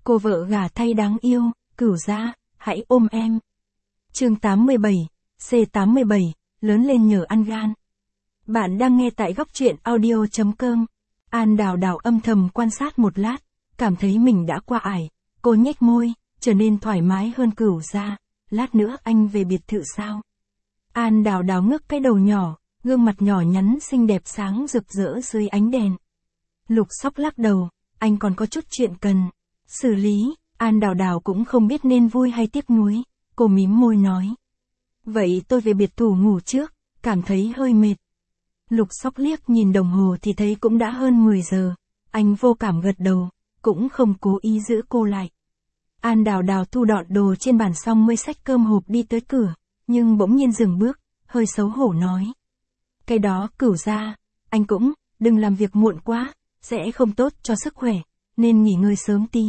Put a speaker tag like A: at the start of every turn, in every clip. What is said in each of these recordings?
A: Cô vợ gả thay đáng yêu, Cửu Gia, hãy ôm em. Chương 87, C87, lớn lên nhờ ăn gan. Bạn đang nghe tại góc truyện audio.com. An Đào Đào âm thầm quan sát một lát, cảm thấy mình đã qua ải, cô nhếch môi, trở nên thoải mái hơn. Cửu Gia, lát nữa anh về biệt thự sao? An Đào Đào ngước cái đầu nhỏ, gương mặt nhỏ nhắn xinh đẹp sáng rực rỡ dưới ánh đèn. Lục Sóc lắc đầu, anh còn có chút chuyện cần xử lý. An Đào Đào cũng không biết nên vui hay tiếc nuối, cô mím môi nói. Vậy tôi về biệt thự ngủ trước, cảm thấy hơi mệt. Lục Sóc liếc nhìn đồng hồ thì thấy cũng đã hơn 10 giờ, anh vô cảm gật đầu, cũng không cố ý giữ cô lại. An Đào Đào thu dọn đồ trên bàn xong mới xách cơm hộp đi tới cửa, nhưng bỗng nhiên dừng bước, hơi xấu hổ nói. Cái đó Cửu Gia, anh cũng, đừng làm việc muộn quá, sẽ không tốt cho sức khỏe, nên nghỉ ngơi sớm tí.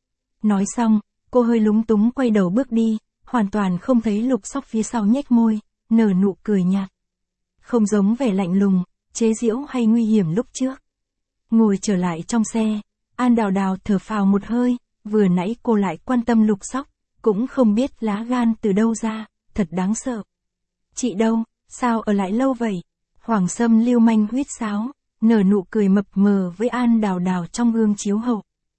A: Nói xong, cô hơi lúng túng quay đầu bước đi, hoàn toàn không thấy Lục Sóc phía sau nhếch môi, nở nụ cười nhạt. Không giống vẻ lạnh lùng, chế giễu hay nguy hiểm lúc trước. Ngồi trở lại trong xe, An Đào Đào thở phào một hơi, vừa nãy cô lại quan tâm Lục Sóc, cũng không biết lá gan từ đâu ra, thật đáng sợ. Chị đâu, sao ở lại lâu vậy? Hoàng Sâm lưu manh huýt sáo, nở nụ cười mập mờ với An Đào Đào trong gương chiếu hậu.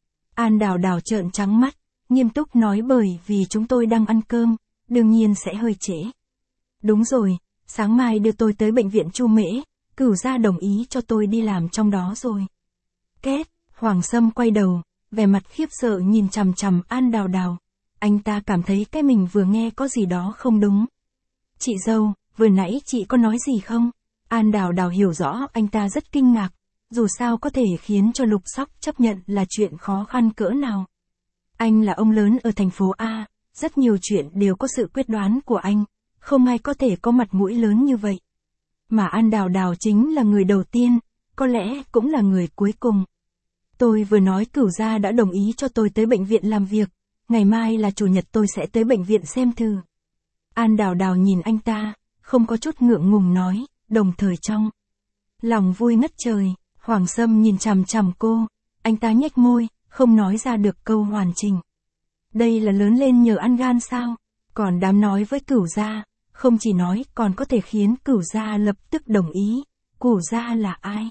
A: An Đào Đào trợn trắng mắt, nghiêm túc nói bởi vì chúng tôi đang ăn cơm, đương nhiên sẽ hơi trễ. Đúng rồi, sáng mai đưa tôi tới bệnh viện Chu Mễ, Cửu Gia đồng ý cho tôi đi làm trong đó rồi. Két, Hoàng Sâm quay đầu, vẻ mặt khiếp sợ nhìn chằm chằm An Đào Đào. Anh ta cảm thấy cái mình vừa nghe có gì đó không đúng. Chị dâu, vừa nãy chị có nói gì không? An Đào Đào hiểu rõ anh ta rất kinh ngạc, dù sao có thể khiến cho Lục Sóc chấp nhận là chuyện khó khăn cỡ nào. Anh là ông lớn ở thành phố A, rất nhiều chuyện đều có sự quyết đoán của anh, không ai có thể có mặt mũi lớn như vậy. Mà An Đào Đào chính là người đầu tiên, có lẽ cũng là người cuối cùng. Tôi vừa nói Cửu Gia đã đồng ý cho tôi tới bệnh viện làm việc, ngày mai là chủ nhật tôi sẽ tới bệnh viện xem thử. An Đào Đào nhìn anh ta, không có chút ngượng ngùng nói, đồng thời trong lòng vui ngất trời. Hoàng Sâm nhìn chằm chằm cô, anh ta nhếch môi, không nói ra được câu hoàn chỉnh. Đây là lớn lên nhờ ăn gan sao? Còn dám nói với Cửu Gia, không chỉ nói còn có thể khiến Cửu Gia lập tức đồng ý. Cửu Gia là ai?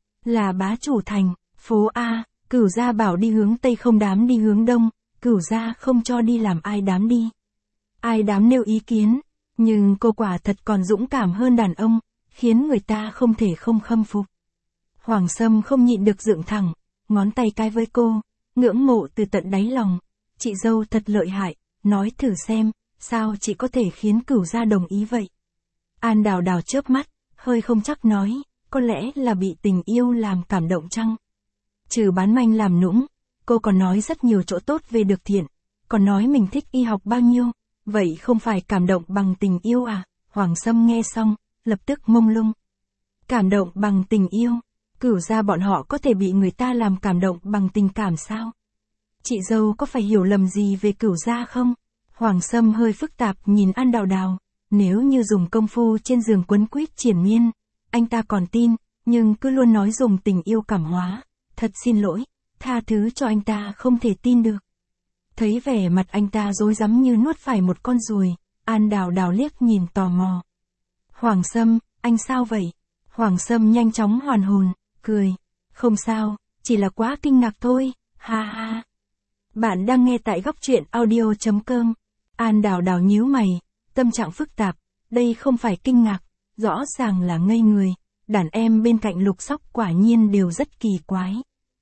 A: Là bá chủ thành phố A, Cửu Gia bảo đi hướng Tây không dám đi hướng Đông, Cửu Gia không cho đi làm ai dám đi. Ai dám nêu ý kiến, nhưng cô quả thật còn dũng cảm hơn đàn ông, khiến người ta không thể không khâm phục. Hoàng Sâm không nhịn được dựng thẳng, ngón tay cái với cô, ngưỡng mộ từ tận đáy lòng. Chị dâu thật lợi hại, nói thử xem, sao chị có thể khiến Cửu Gia đồng ý vậy? An Đào Đào chớp mắt, hơi không chắc nói, có lẽ là bị tình yêu làm cảm động chăng? Trừ bán manh làm nũng, cô còn nói rất nhiều chỗ tốt về Được Thiện, còn nói mình thích y học bao nhiêu, vậy không phải cảm động bằng tình yêu à? Hoàng Sâm nghe xong, lập tức mông lung. Cảm động bằng tình yêu? Cửu Gia bọn họ có thể bị người ta làm cảm động bằng tình cảm sao? Chị dâu có phải hiểu lầm gì về Cửu Gia không? Hoàng Sâm hơi phức tạp nhìn An Đào Đào, nếu như dùng công phu trên giường quấn quýt triền miên, anh ta còn tin, nhưng cứ luôn nói dùng tình yêu cảm hóa, thật xin lỗi, tha thứ cho anh ta không thể tin được. Thấy vẻ mặt anh ta rối rắm như nuốt phải một con ruồi, An Đào Đào liếc nhìn tò mò. Hoàng Sâm, anh sao vậy? Hoàng Sâm nhanh chóng hoàn hồn, cười. Không sao, chỉ là quá kinh ngạc thôi, ha ha. Bạn đang nghe tại góc truyện audio.com. An Đào Đào nhíu mày, tâm trạng phức tạp, đây không phải kinh ngạc, rõ ràng là ngây người, đàn em bên cạnh Lục Sóc quả nhiên đều rất kỳ quái.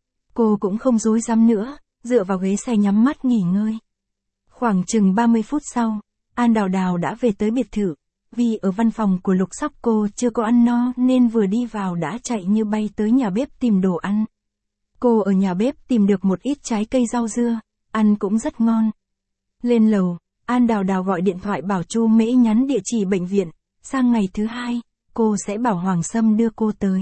A: Cô cũng không rối rắm nữa, dựa vào ghế xe nhắm mắt nghỉ ngơi. Khoảng chừng 30 phút sau, An Đào Đào đã về tới biệt thự, vì ở văn phòng của Lục Sóc cô chưa có ăn no nên vừa đi vào đã chạy như bay tới nhà bếp tìm đồ ăn. Cô ở nhà bếp tìm được một ít trái cây rau dưa, ăn cũng rất ngon. Lên lầu, An Đào Đào gọi điện thoại bảo Chu Mễ nhắn địa chỉ bệnh viện, sang ngày thứ hai, cô sẽ bảo Hoàng Sâm đưa cô tới.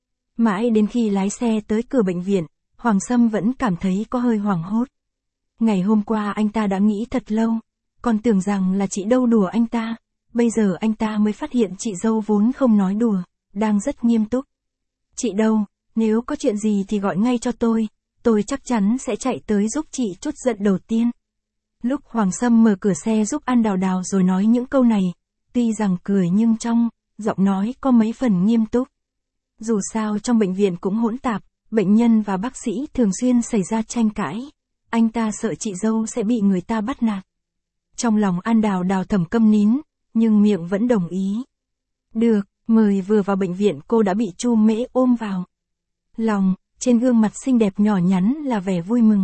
A: Mãi đến khi lái xe tới cửa bệnh viện, Hoàng Sâm vẫn cảm thấy có hơi hoảng hốt. Ngày hôm qua anh ta đã nghĩ thật lâu, còn tưởng rằng là chị dâu đùa anh ta, bây giờ anh ta mới phát hiện chị dâu vốn không nói đùa, đang rất nghiêm túc. Chị dâu, nếu có chuyện gì thì gọi ngay cho tôi tôi chắc chắn sẽ chạy tới giúp chị chút giận đầu tiên. Lúc Hoàng Sâm mở cửa xe giúp An Đào Đào rồi nói những câu này, tuy rằng cười nhưng trong giọng nói có mấy phần nghiêm túc. Dù sao trong bệnh viện cũng hỗn tạp, bệnh nhân và bác sĩ thường xuyên xảy ra tranh cãi. Anh ta sợ chị dâu sẽ bị người ta bắt nạt. Trong lòng An Đào Đào thầm câm nín, nhưng miệng vẫn đồng ý. Được, mời. Vừa vào bệnh viện cô đã bị Chu Mễ ôm vào lòng, trên gương mặt xinh đẹp nhỏ nhắn là vẻ vui mừng.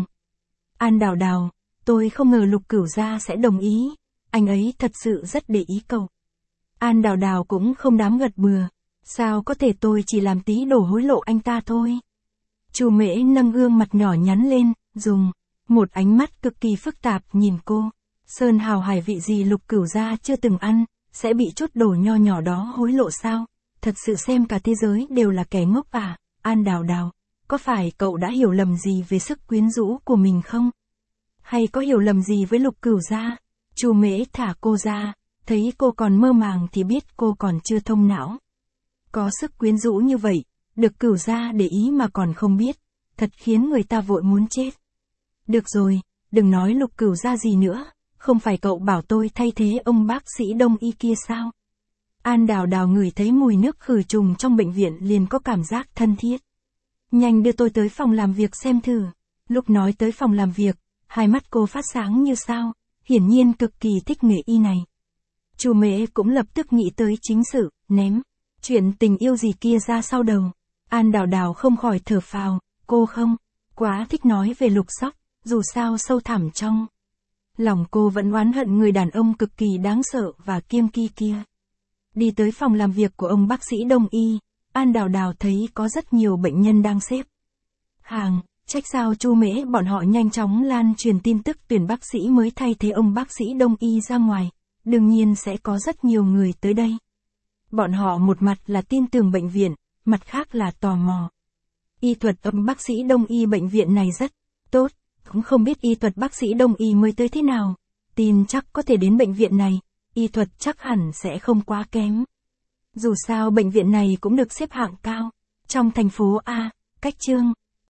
A: An Đào Đào, tôi không ngờ Lục Cửu Gia sẽ đồng ý, anh ấy thật sự rất để ý cậu. An Đào Đào cũng không dám gật bừa, sao có thể, tôi chỉ làm tí đổ hối lộ anh ta thôi. Chu Mễ nâng gương mặt nhỏ nhắn lên, dùng một ánh mắt cực kỳ phức tạp nhìn cô. Sơn hào hải vị gì Lục Cửu Gia chưa từng ăn, sẽ bị chút đồ nho nhỏ đó hối lộ sao? Thật sự xem cả thế giới đều là kẻ ngốc à? An Đào Đào, có phải cậu đã hiểu lầm gì về sức quyến rũ của mình không? Hay có hiểu lầm gì với Lục Cửu Gia? Chu Mễ thả cô ra, thấy cô còn mơ màng thì biết cô còn chưa thông não. Có sức quyến rũ như vậy, được Cửu Gia để ý mà còn không biết, thật khiến người ta vội muốn chết. Được rồi, đừng nói Lục Cửu Gia gì nữa, không phải cậu bảo tôi thay thế ông bác sĩ Đông y kia sao? An Đào Đào ngửi thấy mùi nước khử trùng trong bệnh viện liền có cảm giác thân thiết. Nhanh đưa tôi tới phòng làm việc xem thử. Lúc nói tới phòng làm việc, hai mắt cô phát sáng như sao, hiển nhiên cực kỳ thích nghề y này. Chu Mễ cũng lập tức nghĩ tới chính sự, ném chuyện tình yêu gì kia ra sau đầu. An Đào Đào không khỏi thở phào, cô không quá thích nói về Lục Sóc, dù sao sâu thẳm trong lòng cô vẫn oán hận người đàn ông cực kỳ đáng sợ và kiêng kỵ kia. Đi tới phòng làm việc của ông bác sĩ Đông y, An Đào Đào thấy có rất nhiều bệnh nhân đang xếp hàng, trách sao Chu Mễ bọn họ nhanh chóng lan truyền tin tức tuyển bác sĩ mới thay thế ông bác sĩ Đông y ra ngoài, đương nhiên sẽ có rất nhiều người tới đây. Bọn họ một mặt là tin tưởng bệnh viện, mặt khác là tò mò. Y thuật ông bác sĩ Đông y bệnh viện này rất tốt, cũng không biết y thuật bác sĩ Đông y mới tới thế nào, tin chắc có thể đến bệnh viện này, y thuật chắc hẳn sẽ không quá kém. Dù sao bệnh viện này cũng được xếp hạng cao trong thành phố A. Cách chương